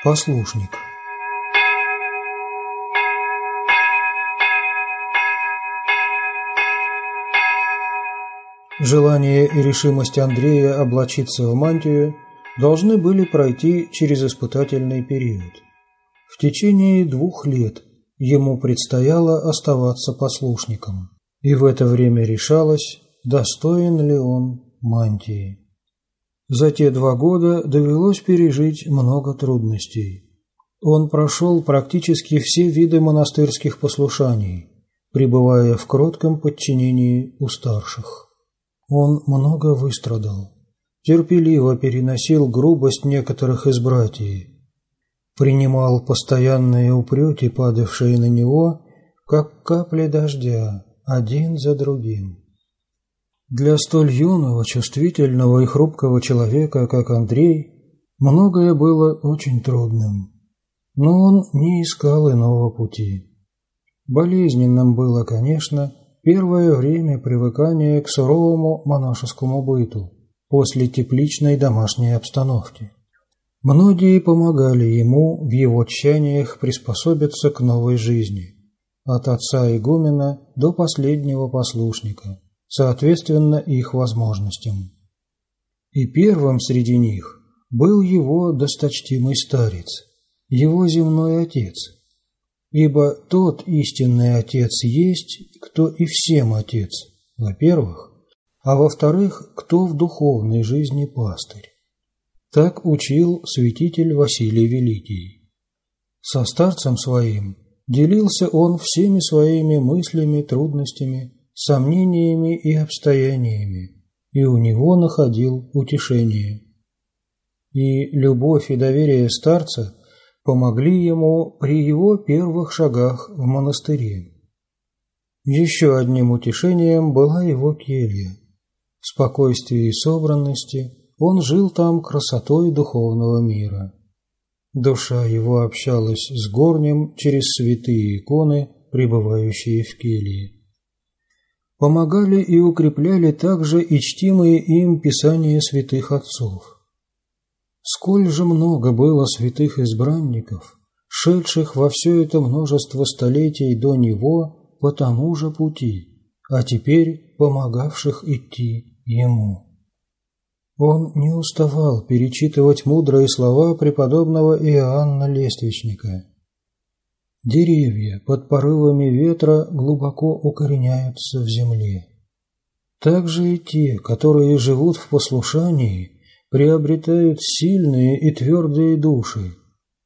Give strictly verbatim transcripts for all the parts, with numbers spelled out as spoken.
Послушник. Желание и решимость Андрея облачиться в мантию должны были пройти через испытательный период. В течение двух лет ему предстояло оставаться послушником, и в это время решалось, достоин ли он мантии. За те два года довелось пережить много трудностей. Он прошел практически все виды монастырских послушаний, пребывая в кротком подчинении у старших. Он много выстрадал, терпеливо переносил грубость некоторых из братьев, принимал постоянные упреки, падавшие на него, как капли дождя, один за другим. Для столь юного, чувствительного и хрупкого человека, как Андрей, многое было очень трудным, но он не искал иного пути. Болезненным было, конечно, первое время привыкания к суровому монашескому быту после тепличной домашней обстановки. Многие помогали ему в его тщаниях приспособиться к новой жизни, от отца игумена до последнего послушника, соответственно их возможностям. И первым среди них был его досточтимый старец, его земной отец, ибо тот истинный отец есть, кто и всем отец, во-первых, а во-вторых, кто в духовной жизни пастырь. Так учил святитель Василий Великий. Со старцем своим делился он всеми своими мыслями, трудностями, сомнениями и обстояниями, и у него находил утешение. И любовь и доверие старца помогли ему при его первых шагах в монастыре. Еще одним утешением была его келья. В спокойствии и собранности он жил там красотой духовного мира. Душа его общалась с горним через святые иконы, пребывающие в келье. Помогали и укрепляли также и чтимые им писания святых отцов. Сколь же много было святых избранников, шедших во все это множество столетий до него по тому же пути, а теперь помогавших идти ему. Он не уставал перечитывать мудрые слова преподобного Иоанна Лествичника. Деревья под порывами ветра глубоко укореняются в земле. Также и те, которые живут в послушании, приобретают сильные и твердые души.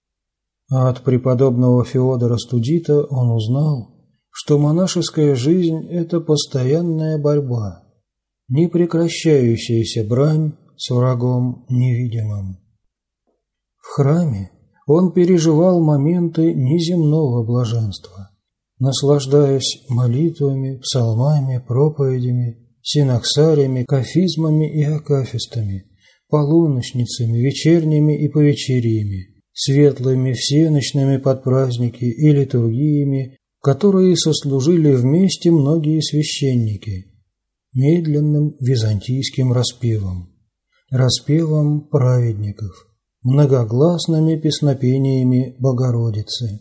А от преподобного Феодора Студита он узнал, что монашеская жизнь – это постоянная борьба, непрекращающаяся брань с врагом невидимым. В храме он переживал моменты неземного блаженства, наслаждаясь молитвами, псалмами, проповедями, синоксариями, кафизмами и акафистами, полуночницами, вечерними и повечериями, светлыми всеночными подпраздники и литургиями, которые сослужили вместе многие священники, медленным византийским распевом, распевом праведников, многогласными песнопениями Богородицы.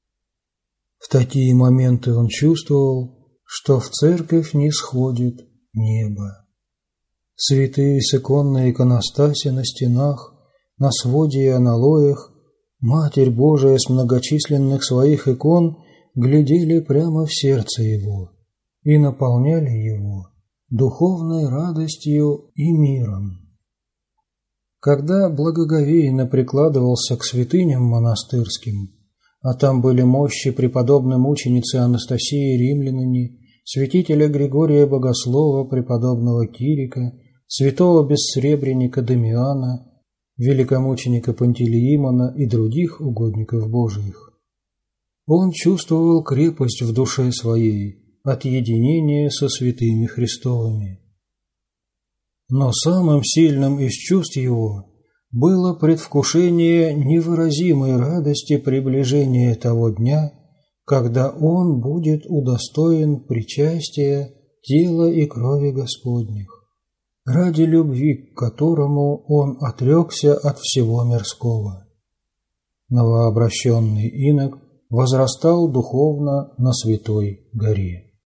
В такие моменты он чувствовал, что в церковь нисходит небо. Святые с иконной иконостаси на стенах, на своде и аналоях, Матерь Божия с многочисленных своих икон глядели прямо в сердце его и наполняли его духовной радостью и миром. Когда благоговейно прикладывался к святыням монастырским, а там были мощи преподобной мученицы Анастасии Римлянине, святителя Григория Богослова, преподобного Кирика, святого бессребреника Дамиана, великомученика Пантелеимона и других угодников Божиих, он чувствовал крепость в душе своей от единения со святыми Христовыми. Но самым сильным из чувств его было предвкушение невыразимой радости приближения того дня, когда он будет удостоен причастия тела и крови Господних, ради любви к которому он отрекся от всего мирского. новообращенный инок возрастал духовно на Святой горе.